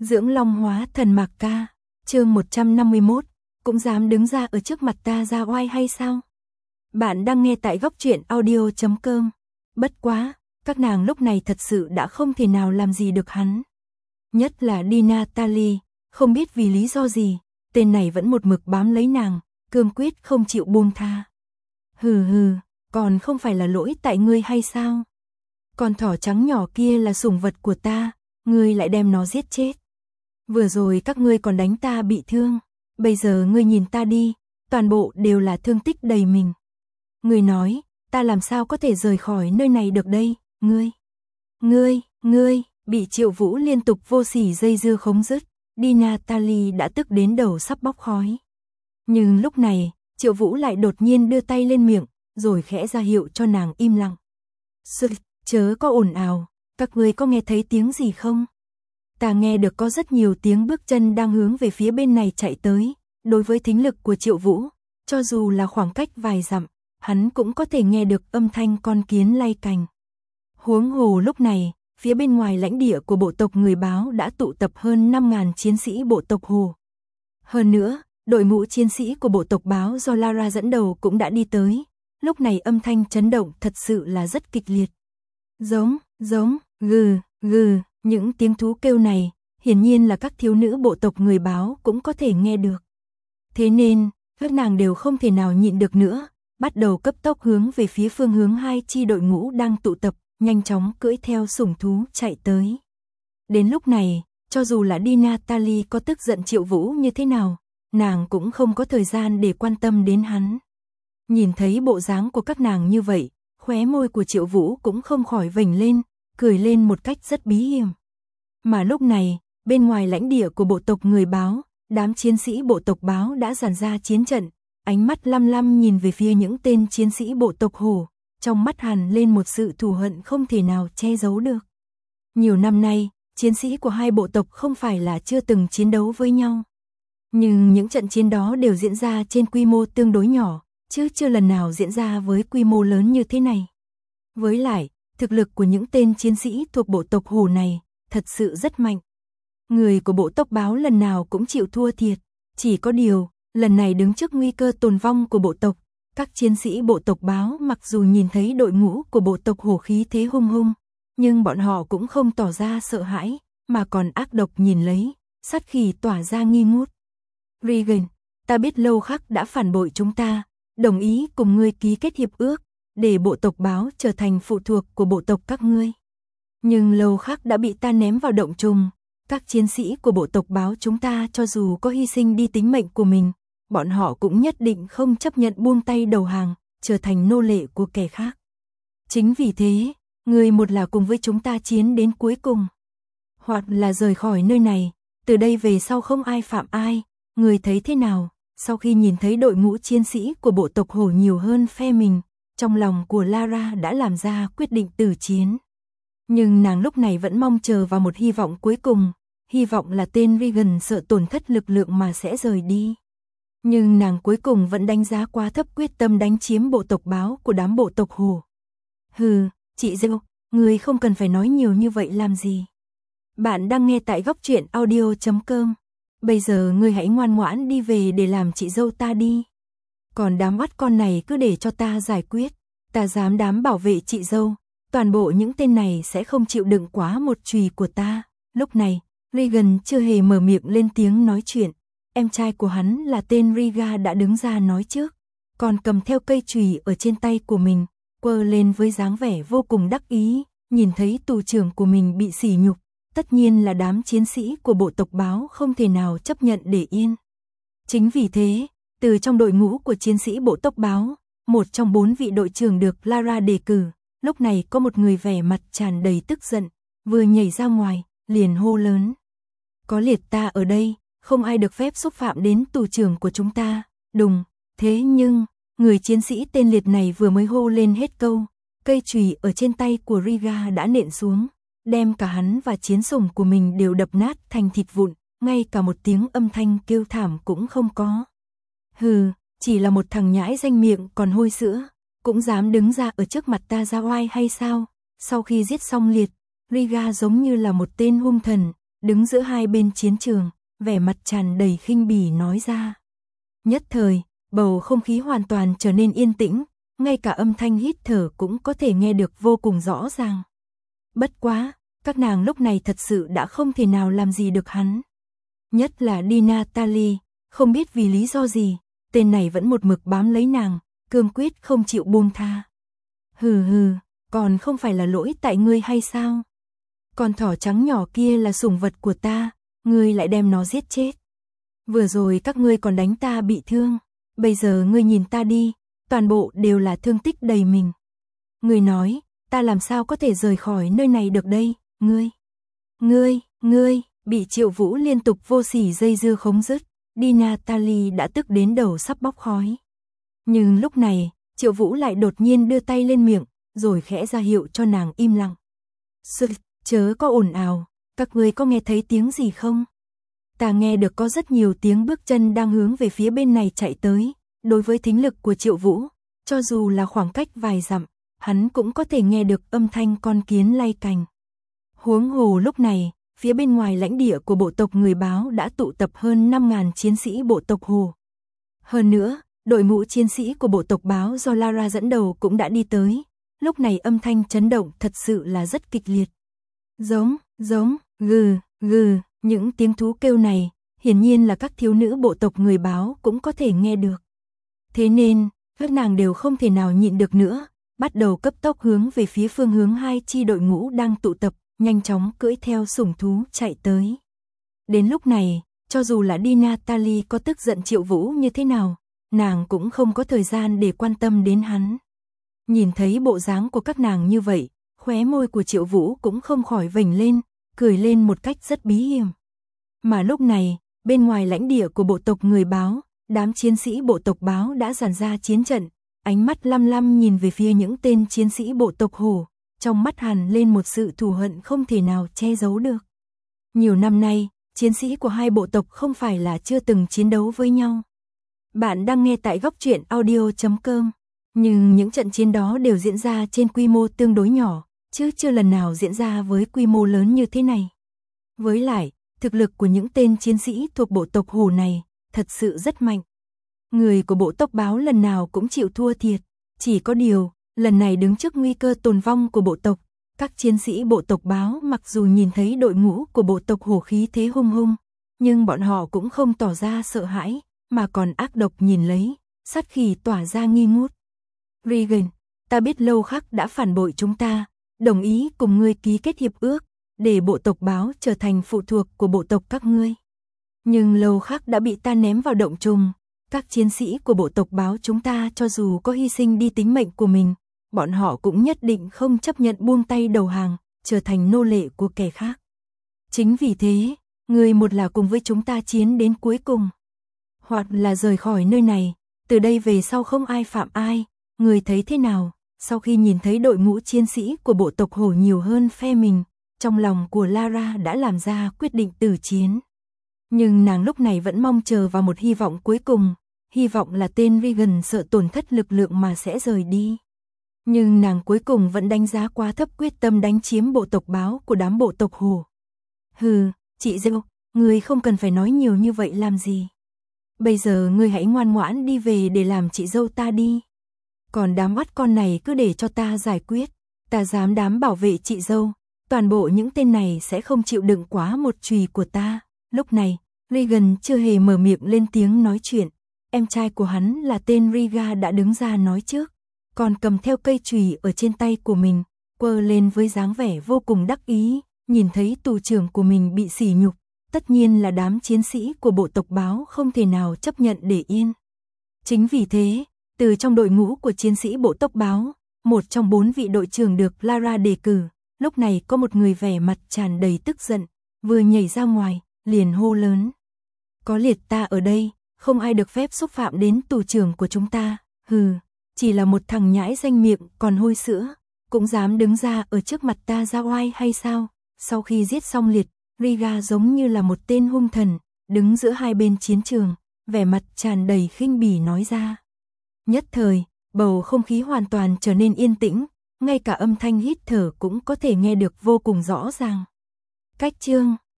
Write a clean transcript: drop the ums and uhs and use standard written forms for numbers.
Dưỡng long hóa thần Mạc Ca, chương 151, cũng dám đứng ra ở trước mặt ta ra oai hay sao? Bạn đang nghe tại góc truyện audio.com. Bất quá, các nàng lúc này thật sự đã không thể nào làm gì được hắn. Nhất là Di Natalie, không biết vì lý do gì, tên này vẫn một mực bám lấy nàng, cương quyết không chịu buông tha. Hừ hừ, còn không phải là lỗi tại ngươi hay sao? Con thỏ trắng nhỏ kia là sủng vật của ta, ngươi lại đem nó giết chết. Vừa rồi các ngươi còn đánh ta bị thương, bây giờ ngươi nhìn ta đi, toàn bộ đều là thương tích đầy mình. Ngươi nói, ta làm sao có thể rời khỏi nơi này được đây, ngươi, bị Triệu Vũ liên tục vô sỉ dây dưa không dứt, Di Natalie đã tức đến đầu sắp bốc khói. Nhưng lúc này, Triệu Vũ lại đột nhiên đưa tay lên miệng, rồi khẽ ra hiệu cho nàng im lặng. Chớ có ồn ào, các ngươi có nghe thấy tiếng gì không? Ta nghe được có rất nhiều tiếng bước chân đang hướng về phía bên này chạy tới, đối với thính lực của Triệu Vũ, cho dù là khoảng cách vài dặm, hắn cũng có thể nghe được âm thanh con kiến lay cành. Huống hồ lúc này, phía bên ngoài lãnh địa của bộ tộc người báo đã tụ tập hơn 5.000 chiến sĩ bộ tộc Hồ. Hơn nữa, đội ngũ chiến sĩ của bộ tộc báo do Lara dẫn đầu cũng đã đi tới, lúc này âm thanh chấn động thật sự là rất kịch liệt. Giống, gừ, những tiếng thú kêu này, hiển nhiên là các thiếu nữ bộ tộc người báo cũng có thể nghe được. Thế nên, các nàng đều không thể nào nhịn được nữa, bắt đầu cấp tốc hướng về phía phương hướng hai chi đội ngũ đang tụ tập, nhanh chóng cưỡi theo sủng thú chạy tới. Đến lúc này, cho dù là Di Natalie có tức giận Triệu Vũ như thế nào, nàng cũng không có thời gian để quan tâm đến hắn. Nhìn thấy bộ dáng của các nàng như vậy, khóe môi của Triệu Vũ cũng không khỏi vểnh lên, cười lên một cách rất bí hiểm. Mà lúc này, bên ngoài lãnh địa của bộ tộc người báo, đám chiến sĩ bộ tộc báo đã dàn ra chiến trận, ánh mắt lăm lăm nhìn về phía những tên chiến sĩ bộ tộc Hổ, trong mắt hằn lên một sự thù hận không thể nào che giấu được. Nhiều năm nay, chiến sĩ của hai bộ tộc không phải là chưa từng chiến đấu với nhau. Nhưng những trận chiến đó đều diễn ra trên quy mô tương đối nhỏ, chứ chưa lần nào diễn ra với quy mô lớn như thế này. Với lại, thực lực của những tên chiến sĩ thuộc bộ tộc Hổ này thật sự rất mạnh. Người của bộ tộc báo lần nào cũng chịu thua thiệt, chỉ có điều, lần này đứng trước nguy cơ tồn vong của bộ tộc, các chiến sĩ bộ tộc báo mặc dù nhìn thấy đội ngũ của bộ tộc Hổ khí thế hung hung, nhưng bọn họ cũng không tỏ ra sợ hãi, mà còn ác độc nhìn lấy, sát khí tỏa ra nghi ngút. Regan, ta biết Lâu Khắc đã phản bội chúng ta, đồng ý cùng ngươi ký kết hiệp ước, để bộ tộc báo trở thành phụ thuộc của bộ tộc các ngươi. Nhưng Lâu Khắc đã bị ta ném vào động trùng, các chiến sĩ của bộ tộc báo chúng ta cho dù có hy sinh đi tính mệnh của mình, bọn họ cũng nhất định không chấp nhận buông tay đầu hàng, trở thành nô lệ của kẻ khác. Chính vì thế, ngươi một là cùng với chúng ta chiến đến cuối cùng, hoặc là rời khỏi nơi này, từ đây về sau không ai phạm ai, ngươi thấy thế nào? Sau khi nhìn thấy đội ngũ chiến sĩ của bộ tộc Hổ nhiều hơn phe mình, trong lòng của Lara đã làm ra quyết định từ chiến. Nhưng nàng lúc này vẫn mong chờ vào một hy vọng cuối cùng, hy vọng là tên Regan sợ tổn thất lực lượng mà sẽ rời đi. Nhưng nàng cuối cùng vẫn đánh giá quá thấp quyết tâm đánh chiếm bộ tộc báo của đám bộ tộc Hổ. Hừ, chị dâu, người không cần phải nói nhiều như vậy làm gì. Bạn đang nghe tại góc truyện audio.com. Bây giờ ngươi hãy ngoan ngoãn đi về để làm chị dâu ta đi. Còn đám oắt con này cứ để cho ta giải quyết, ta dám đảm bảo vệ chị dâu, toàn bộ những tên này sẽ không chịu đựng quá một chùy của ta. Lúc này, Regan chưa hề mở miệng lên tiếng nói chuyện, em trai của hắn là tên Riga đã đứng ra nói trước, còn cầm theo cây chùy ở trên tay của mình, quơ lên với dáng vẻ vô cùng đắc ý, nhìn thấy tù trưởng của mình bị sỉ nhục, tất nhiên là đám chiến sĩ của bộ tộc báo không thể nào chấp nhận để yên. Chính vì thế, từ trong đội ngũ của chiến sĩ bộ tộc báo, một trong 4 vị đội trưởng được Lara đề cử, lúc này có một người vẻ mặt tràn đầy tức giận, vừa nhảy ra ngoài, liền hô lớn. Có liệt ta ở đây, không ai được phép xúc phạm đến tù trưởng của chúng ta, đùng. Thế nhưng, người chiến sĩ tên liệt này vừa mới hô lên hết câu, cây chùy ở trên tay của Riga đã nện xuống, đem cả hắn và chiến sủng của mình đều đập nát thành thịt vụn, ngay cả một tiếng âm thanh kêu thảm cũng không có. Hừ, chỉ là một thằng nhãi danh miệng còn hôi sữa, cũng dám đứng ra ở trước mặt ta ra oai hay sao? Sau khi giết xong liệt, Riga giống như là một tên hung thần, đứng giữa hai bên chiến trường, vẻ mặt tràn đầy khinh bỉ nói ra. Nhất thời, bầu không khí hoàn toàn trở nên yên tĩnh, ngay cả âm thanh hít thở cũng có thể nghe được vô cùng rõ ràng. Bất quá, các nàng lúc này thật sự đã không thể nào làm gì được hắn. Nhất là Di Natalie, không biết vì lý do gì, tên này vẫn một mực bám lấy nàng, cương quyết không chịu buông tha. Hừ hừ, còn không phải là lỗi tại ngươi hay sao? Con thỏ trắng nhỏ kia là sủng vật của ta, ngươi lại đem nó giết chết. Vừa rồi các ngươi còn đánh ta bị thương, bây giờ ngươi nhìn ta đi, toàn bộ đều là thương tích đầy mình. Ngươi nói, ta làm sao có thể rời khỏi nơi này được đây, ngươi, bị Triệu Vũ liên tục vô sỉ dây dưa không dứt, Di Natalie đã tức đến đầu sắp bốc khói. Nhưng lúc này, Triệu Vũ lại đột nhiên đưa tay lên miệng, rồi khẽ ra hiệu cho nàng im lặng. Chớ có ồn ào, các ngươi có nghe thấy tiếng gì không? Ta nghe được có rất nhiều tiếng bước chân đang hướng về phía bên này chạy tới, đối với thính lực của Triệu Vũ, cho dù là khoảng cách vài dặm, hắn cũng có thể nghe được âm thanh con kiến lay cành. Huống hồ lúc này, phía bên ngoài lãnh địa của bộ tộc người báo đã tụ tập hơn 5.000 chiến sĩ bộ tộc Hồ. Hơn nữa, đội ngũ chiến sĩ của bộ tộc báo do Lara dẫn đầu cũng đã đi tới, lúc này âm thanh chấn động thật sự là rất kịch liệt. Giống, gừ, những tiếng thú kêu này, hiển nhiên là các thiếu nữ bộ tộc người báo cũng có thể nghe được. Thế nên, các nàng đều không thể nào nhịn được nữa, bắt đầu cấp tốc hướng về phía phương hướng hai chi đội ngũ đang tụ tập, nhanh chóng cưỡi theo sủng thú chạy tới. Đến lúc này, cho dù là Di Natalie có tức giận Triệu Vũ như thế nào, nàng cũng không có thời gian để quan tâm đến hắn. Nhìn thấy bộ dáng của các nàng như vậy, khóe môi của Triệu Vũ cũng không khỏi vểnh lên, cười lên một cách rất bí hiểm. Mà lúc này, bên ngoài lãnh địa của bộ tộc người báo, đám chiến sĩ bộ tộc báo đã dàn ra chiến trận, ánh mắt lăm lăm nhìn về phía những tên chiến sĩ bộ tộc Hổ, trong mắt hằn lên một sự thù hận không thể nào che giấu được. Nhiều năm nay, chiến sĩ của hai bộ tộc không phải là chưa từng chiến đấu với nhau. Bạn đang nghe tại Góc Truyện Audio.com, nhưng những trận chiến đó đều diễn ra trên quy mô tương đối nhỏ, chứ chưa lần nào diễn ra với quy mô lớn như thế này. Với lại, thực lực của những tên chiến sĩ thuộc bộ tộc Hổ này thật sự rất mạnh. Người của bộ tộc báo lần nào cũng chịu thua thiệt, chỉ có điều, lần này đứng trước nguy cơ tồn vong của bộ tộc, các chiến sĩ bộ tộc báo mặc dù nhìn thấy đội ngũ của bộ tộc Hổ khí thế hung hung, nhưng bọn họ cũng không tỏ ra sợ hãi, mà còn ác độc nhìn lấy, sát khí tỏa ra nghi ngút. Regan, ta biết Lâu Khắc đã phản bội chúng ta, đồng ý cùng ngươi ký kết hiệp ước, để bộ tộc báo trở thành phụ thuộc của bộ tộc các ngươi. Nhưng Lâu Khắc đã bị ta ném vào động trùng, các chiến sĩ của bộ tộc báo chúng ta cho dù có hy sinh đi tính mệnh của mình, bọn họ cũng nhất định không chấp nhận buông tay đầu hàng, trở thành nô lệ của kẻ khác. Chính vì thế, ngươi một là cùng với chúng ta chiến đến cuối cùng, hoặc là rời khỏi nơi này, từ đây về sau không ai phạm ai, ngươi thấy thế nào? Sau khi nhìn thấy đội ngũ chiến sĩ của bộ tộc Hổ nhiều hơn phe mình, trong lòng của Lara đã làm ra quyết định từ chiến. Nhưng nàng lúc này vẫn mong chờ vào một hy vọng cuối cùng, hy vọng là tên Regan sợ tổn thất lực lượng mà sẽ rời đi. Nhưng nàng cuối cùng vẫn đánh giá quá thấp quyết tâm đánh chiếm bộ tộc báo của đám bộ tộc Hổ. Hừ, chị dâu, ngươi không cần phải nói nhiều như vậy làm gì. Bây giờ ngươi hãy ngoan ngoãn đi về để làm chị dâu ta đi. Còn đám bắt con này cứ để cho ta giải quyết, ta dám đảm bảo vệ chị dâu, toàn bộ những tên này sẽ không chịu đựng quá một chùy của ta. Lúc này, Regan chưa hề mở miệng lên tiếng nói chuyện, em trai của hắn là tên Riga đã đứng ra nói trước, còn cầm theo cây chùy ở trên tay của mình, quơ lên với dáng vẻ vô cùng đắc ý, nhìn thấy tù trưởng của mình bị sỉ nhục, tất nhiên là đám chiến sĩ của bộ tộc báo không thể nào chấp nhận để yên. Chính vì thế, từ trong đội ngũ của chiến sĩ bộ tộc báo, một trong 4 vị đội trưởng được Lara đề cử, lúc này có một người vẻ mặt tràn đầy tức giận, vừa nhảy ra ngoài, liền hô lớn. Có liệt ta ở đây, không ai được phép xúc phạm đến tù trưởng của chúng ta, hừ, chỉ là một thằng nhãi danh miệng còn hôi sữa, cũng dám đứng ra ở trước mặt ta ra oai hay sao? Sau khi giết xong liệt, Riga giống như là một tên hung thần, đứng giữa hai bên chiến trường, vẻ mặt tràn đầy khinh bỉ nói ra. Nhất thời, bầu không khí hoàn toàn trở nên yên tĩnh, ngay cả âm thanh hít thở cũng có thể nghe được vô cùng rõ ràng. Cách chương